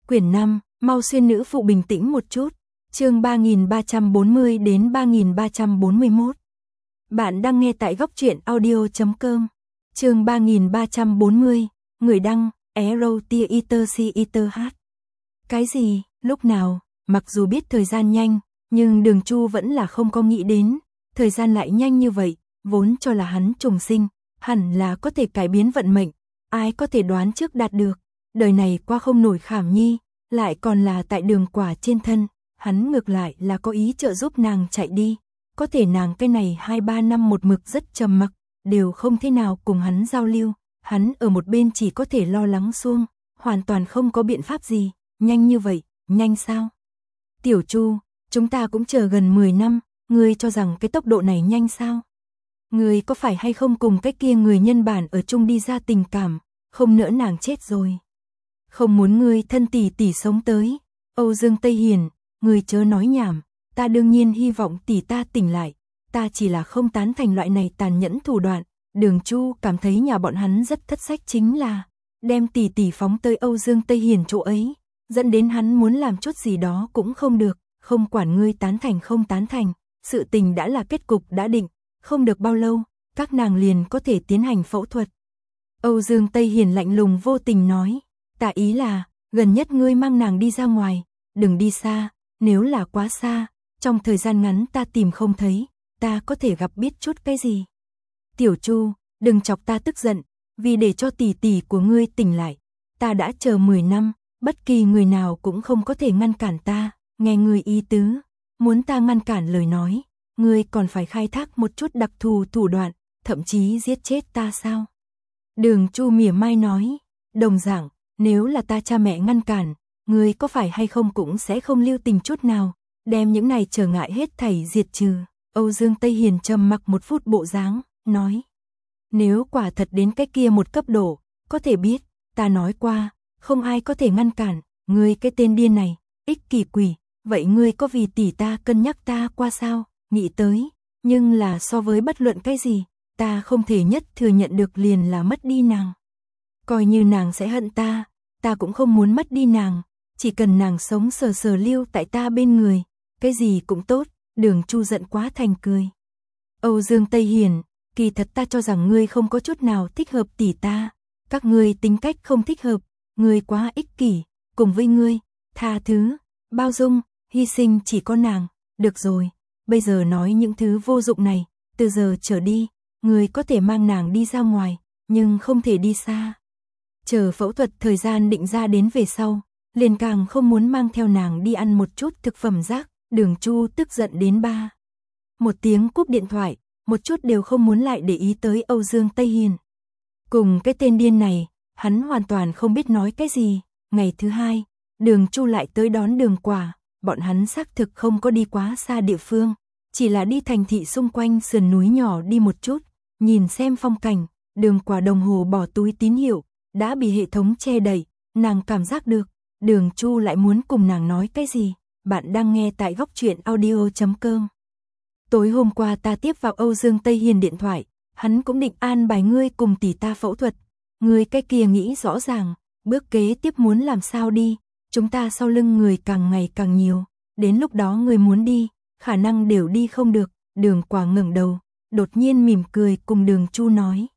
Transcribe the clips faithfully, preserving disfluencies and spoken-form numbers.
Quyển năm, mau xuyên nữ phụ bình tĩnh một chút. Chương ba nghìn ba trăm bốn mươi đến ba nghìn ba trăm bốn mươi mốt. Bạn đang nghe tại góc truyện audio chấm com. Chương ba nghìn ba trăm bốn mươi, người đăng, Arrow Theater Theater hát. Cái gì, lúc nào, mặc dù biết thời gian nhanh, nhưng Đường Chu vẫn là không có nghĩ đến, thời gian lại nhanh như vậy, vốn cho là hắn trùng sinh, hẳn là có thể cải biến vận mệnh, ai có thể đoán trước đạt được, đời này qua không nổi Khảm Nhi, lại còn là tại Đường Quả trên thân, hắn ngược lại là có ý trợ giúp nàng chạy đi, có thể nàng cái này hai ba năm một mực rất trầm mặc, đều không thế nào cùng hắn giao lưu, hắn ở một bên chỉ có thể lo lắng xuông, hoàn toàn không có biện pháp gì, nhanh như vậy, nhanh sao? Tiểu Chu, chúng ta cũng chờ gần mười năm, ngươi cho rằng cái tốc độ này nhanh sao? Ngươi có phải hay không cùng cái kia người nhân bản ở chung đi ra tình cảm, không nỡ nàng chết rồi. Không muốn ngươi thân tỷ tỷ sống tới. Âu Dương Tây Hiền, ngươi chớ nói nhảm, ta đương nhiên hy vọng tỷ ta tỉnh lại, ta chỉ là không tán thành loại này tàn nhẫn thủ đoạn. Đường Chu cảm thấy nhà bọn hắn rất thất sách chính là đem tỷ tỷ phóng tới Âu Dương Tây Hiền chỗ ấy, dẫn đến hắn muốn làm chút gì đó cũng không được, không quản ngươi tán thành không tán thành, sự tình đã là kết cục đã định, không được bao lâu, các nàng liền có thể tiến hành phẫu thuật. Âu Dương Tây Hiền lạnh lùng vô tình nói, ta ý là, gần nhất ngươi mang nàng đi ra ngoài, đừng đi xa, nếu là quá xa, trong thời gian ngắn ta tìm không thấy, ta có thể gặp biết chút cái gì. Tiểu Chu, đừng chọc ta tức giận, vì để cho tỷ tỷ của ngươi tỉnh lại, ta đã chờ mười năm, bất kỳ người nào cũng không có thể ngăn cản ta, nghe ngươi ý tứ, muốn ta ngăn cản lời nói, ngươi còn phải khai thác một chút đặc thù thủ đoạn, thậm chí giết chết ta sao? Đường Chu mỉa mai nói, đồng dạng, nếu là ta cha mẹ ngăn cản, ngươi có phải hay không cũng sẽ không lưu tình chút nào, đem những này trở ngại hết thảy diệt trừ. Âu Dương Tây Hiền trầm mặc một phút bộ dáng, nói, nếu quả thật đến cái kia một cấp độ, có thể biết, ta nói qua, không ai có thể ngăn cản, ngươi cái tên điên này, ích kỷ quỷ, vậy ngươi có vì tỷ ta cân nhắc ta qua sao, nghĩ tới, nhưng là so với bất luận cái gì, ta không thể nhất thừa nhận được liền là mất đi nàng. Coi như nàng sẽ hận ta, ta cũng không muốn mất đi nàng, chỉ cần nàng sống sờ sờ lưu tại ta bên người, cái gì cũng tốt. Đường Chu giận quá thành cười. Âu Dương Tây Hiền, kỳ thật ta cho rằng ngươi không có chút nào thích hợp tỷ ta, các ngươi tính cách không thích hợp, ngươi quá ích kỷ, cùng với ngươi, tha thứ, bao dung, hy sinh chỉ có nàng, được rồi, bây giờ nói những thứ vô dụng này, từ giờ trở đi, ngươi có thể mang nàng đi ra ngoài, nhưng không thể đi xa. Chờ phẫu thuật thời gian định ra đến về sau, liền càng không muốn mang theo nàng đi ăn một chút thực phẩm rác. Đường Chu tức giận đến ba. Một tiếng cúp điện thoại, một chút đều không muốn lại để ý tới Âu Dương Tây Hiền. Cùng cái tên điên này, hắn hoàn toàn không biết nói cái gì. Ngày thứ hai, Đường Chu lại tới đón Đường Quả, bọn hắn xác thực không có đi quá xa địa phương, chỉ là đi thành thị xung quanh sườn núi nhỏ đi một chút, nhìn xem phong cảnh. Đường Quả đồng hồ bỏ túi tín hiệu, đã bị hệ thống che đậy, nàng cảm giác được, Đường Chu lại muốn cùng nàng nói cái gì. Bạn đang nghe tại góc truyện audio chấm com. Tối hôm qua ta tiếp vào Âu Dương Tây Hiền điện thoại, hắn cũng định an bài ngươi cùng tỷ ta phẫu thuật. Ngươi cái kia nghĩ rõ ràng, bước kế tiếp muốn làm sao đi, chúng ta sau lưng người càng ngày càng nhiều, đến lúc đó ngươi muốn đi, khả năng đều đi không được. Đường Quả ngẩng đầu, đột nhiên mỉm cười cùng Đường Chu nói.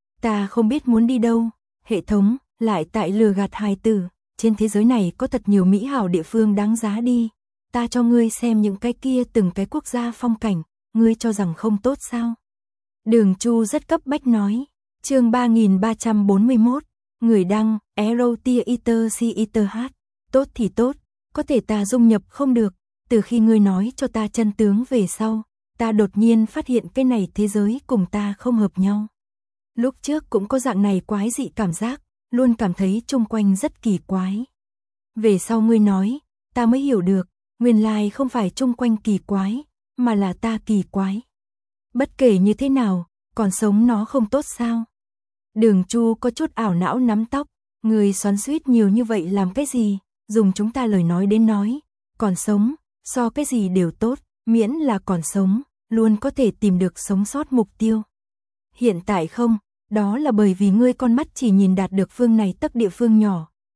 Ta không biết muốn đi đâu, hệ thống, lại tại lừa gạt hài tử, trên thế giới này có thật nhiều mỹ hảo địa phương đáng giá đi. Ta cho ngươi xem những cái kia từng cái quốc gia phong cảnh, ngươi cho rằng không tốt sao? Đường Chu rất cấp bách nói. Chương ba nghìn ba trăm bốn mươi mốt, người đăng, Arrow Theater Theater hát. Tốt thì tốt, có thể ta dung nhập không được, từ khi ngươi nói cho ta chân tướng về sau, ta đột nhiên phát hiện cái này thế giới cùng ta không hợp nhau. Lúc trước cũng có dạng này quái dị cảm giác, luôn cảm thấy chung quanh rất kỳ quái. Về sau ngươi nói, ta mới hiểu được. Nguyên lai không phải chung quanh kỳ quái, mà là ta kỳ quái. Bất kể như thế nào, còn sống nó không tốt sao? Đường Chu có chút ảo não nắm tóc, người xoắn xuýt nhiều như vậy làm cái gì? Dùng chúng ta lời nói đến nói, còn sống, so cái gì đều tốt, miễn là còn sống, luôn có thể tìm được sống sót mục tiêu. Hiện tại không, đó là bởi vì ngươi con mắt chỉ nhìn đạt được phương này tấc địa phương nhỏ,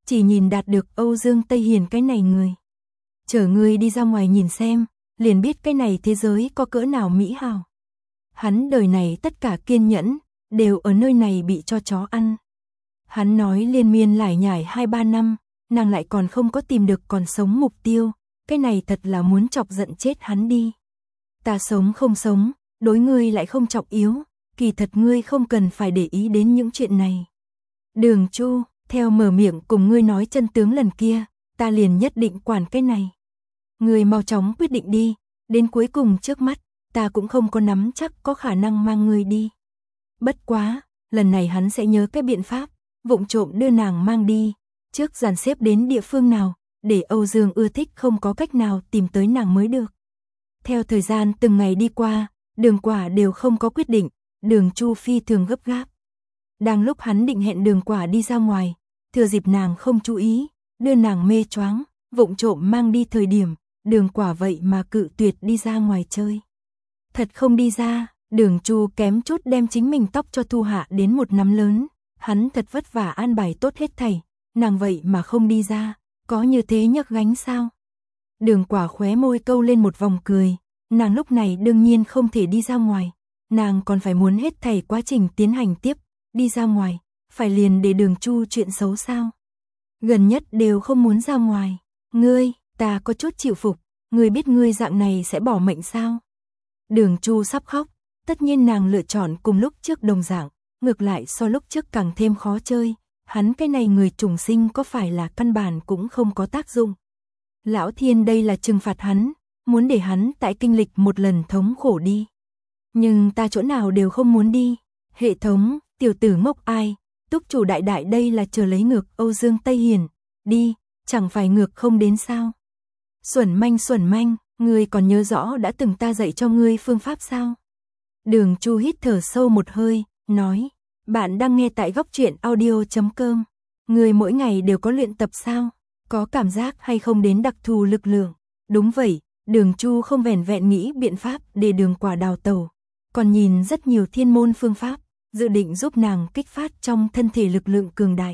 chỉ nhìn đạt được Âu Dương Tây Hiền cái này người. Chở ngươi đi ra ngoài nhìn xem, liền biết cái này thế giới có cỡ nào mỹ hào. Hắn đời này tất cả kiên nhẫn, đều ở nơi này bị cho chó ăn. Hắn nói liên miên lải nhải hai ba năm, nàng lại còn không có tìm được còn sống mục tiêu, cái này thật là muốn chọc giận chết hắn đi. Ta sống không sống, đối ngươi lại không trọng yếu, kỳ thật ngươi không cần phải để ý đến những chuyện này. Đường Chu, theo mở miệng cùng ngươi nói chân tướng lần kia, ta liền nhất định quản cái này. Ngươi mau chóng quyết định đi, đến cuối cùng trước mắt, ta cũng không có nắm chắc có khả năng mang ngươi đi. Bất quá, lần này hắn sẽ nhớ cái biện pháp, vụng trộm đưa nàng mang đi, trước dàn xếp đến địa phương nào, để Âu Dương ưa thích không có cách nào tìm tới nàng mới được. Theo thời gian từng ngày đi qua, Đường Quả đều không có quyết định, Đường Chu phi thường gấp gáp. Đang lúc hắn định hẹn Đường Quả đi ra ngoài, thừa dịp nàng không chú ý, đưa nàng mê choáng, vụng trộm mang đi thời điểm, Đường Quả vậy mà cự tuyệt đi ra ngoài chơi. Thật không đi ra, Đường Chu kém chút đem chính mình tóc cho thu hạ đến một nắm lớn, hắn thật vất vả an bài tốt hết thảy, nàng vậy mà không đi ra, có như thế nhấc gánh sao? Đường Quả khóe môi câu lên một vòng cười, nàng lúc này đương nhiên không thể đi ra ngoài, nàng còn phải muốn hết thảy quá trình tiến hành tiếp, đi ra ngoài, phải liền để Đường Chu chuyện xấu sao? Gần nhất đều không muốn ra ngoài, ngươi, ta có chút chịu phục, ngươi biết ngươi dạng này sẽ bỏ mệnh sao? Đường Chu sắp khóc, tất nhiên nàng lựa chọn cùng lúc trước đồng dạng, ngược lại so lúc trước càng thêm khó chơi, hắn cái này người trùng sinh có phải là căn bản cũng không có tác dụng. Lão Thiên đây là trừng phạt hắn, muốn để hắn tại kinh lịch một lần thống khổ đi. Nhưng ta chỗ nào đều không muốn đi, hệ thống, tiểu tử ngốc ai, túc chủ đại đại đây là chờ lấy ngược Âu Dương Tây Hiền, đi, chẳng phải ngược không đến sao. Xuẩn manh xuẩn manh, ngươi còn nhớ rõ đã từng ta dạy cho ngươi phương pháp sao? Đường Chu hít thở sâu một hơi, nói, bạn đang nghe tại góc truyện audio chấm com. Ngươi mỗi ngày đều có luyện tập sao? Có cảm giác hay không đến đặc thù lực lượng? Đúng vậy, Đường Chu không vẻn vẹn nghĩ biện pháp để Đường Quả đào tẩu, còn nhìn rất nhiều thiên môn phương pháp, dự định giúp nàng kích phát trong thân thể lực lượng cường đại.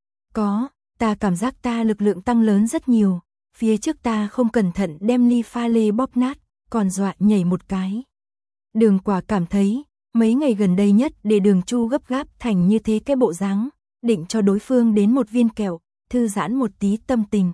Có, ta cảm giác ta lực lượng tăng lớn rất nhiều, phía trước ta không cẩn thận đem ly pha lê bóp nát, còn dọa nhảy một cái. Đường Quả cảm thấy, mấy ngày gần đây nhất để Đường Chu gấp gáp thành như thế cái bộ dáng, định cho đối phương đến một viên kẹo, thư giãn một tí tâm tình.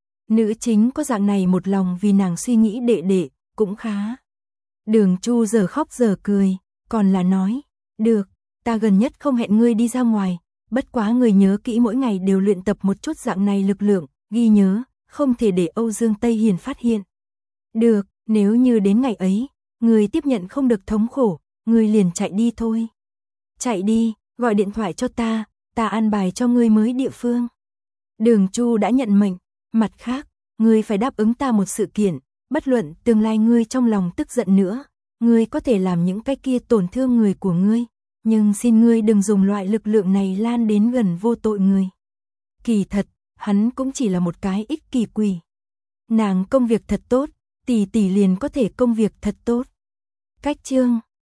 Nữ chính có dạng này một lòng vì nàng suy nghĩ đệ đệ, cũng khá. Đường Chu giờ khóc giờ cười, còn là nói, được, ta gần nhất không hẹn ngươi đi ra ngoài, bất quá ngươi nhớ kỹ mỗi ngày đều luyện tập một chút dạng này lực lượng, ghi nhớ, không thể để Âu Dương Tây Hiền phát hiện. Được, nếu như đến ngày ấy, ngươi tiếp nhận không được thống khổ, ngươi liền chạy đi thôi. Chạy đi, gọi điện thoại cho ta, ta an bài cho ngươi mới địa phương. Đường Chu đã nhận mệnh, mặt khác, ngươi phải đáp ứng ta một sự kiện, bất luận tương lai ngươi trong lòng tức giận nữa, ngươi có thể làm những cái kia tổn thương người của ngươi, nhưng xin ngươi đừng dùng loại lực lượng này lan đến gần vô tội người. Kỳ thật, hắn cũng chỉ là một cái ích kỷ quỷ. Nàng công việc thật tốt, tỷ tỷ liền có thể công việc thật tốt. Cách chương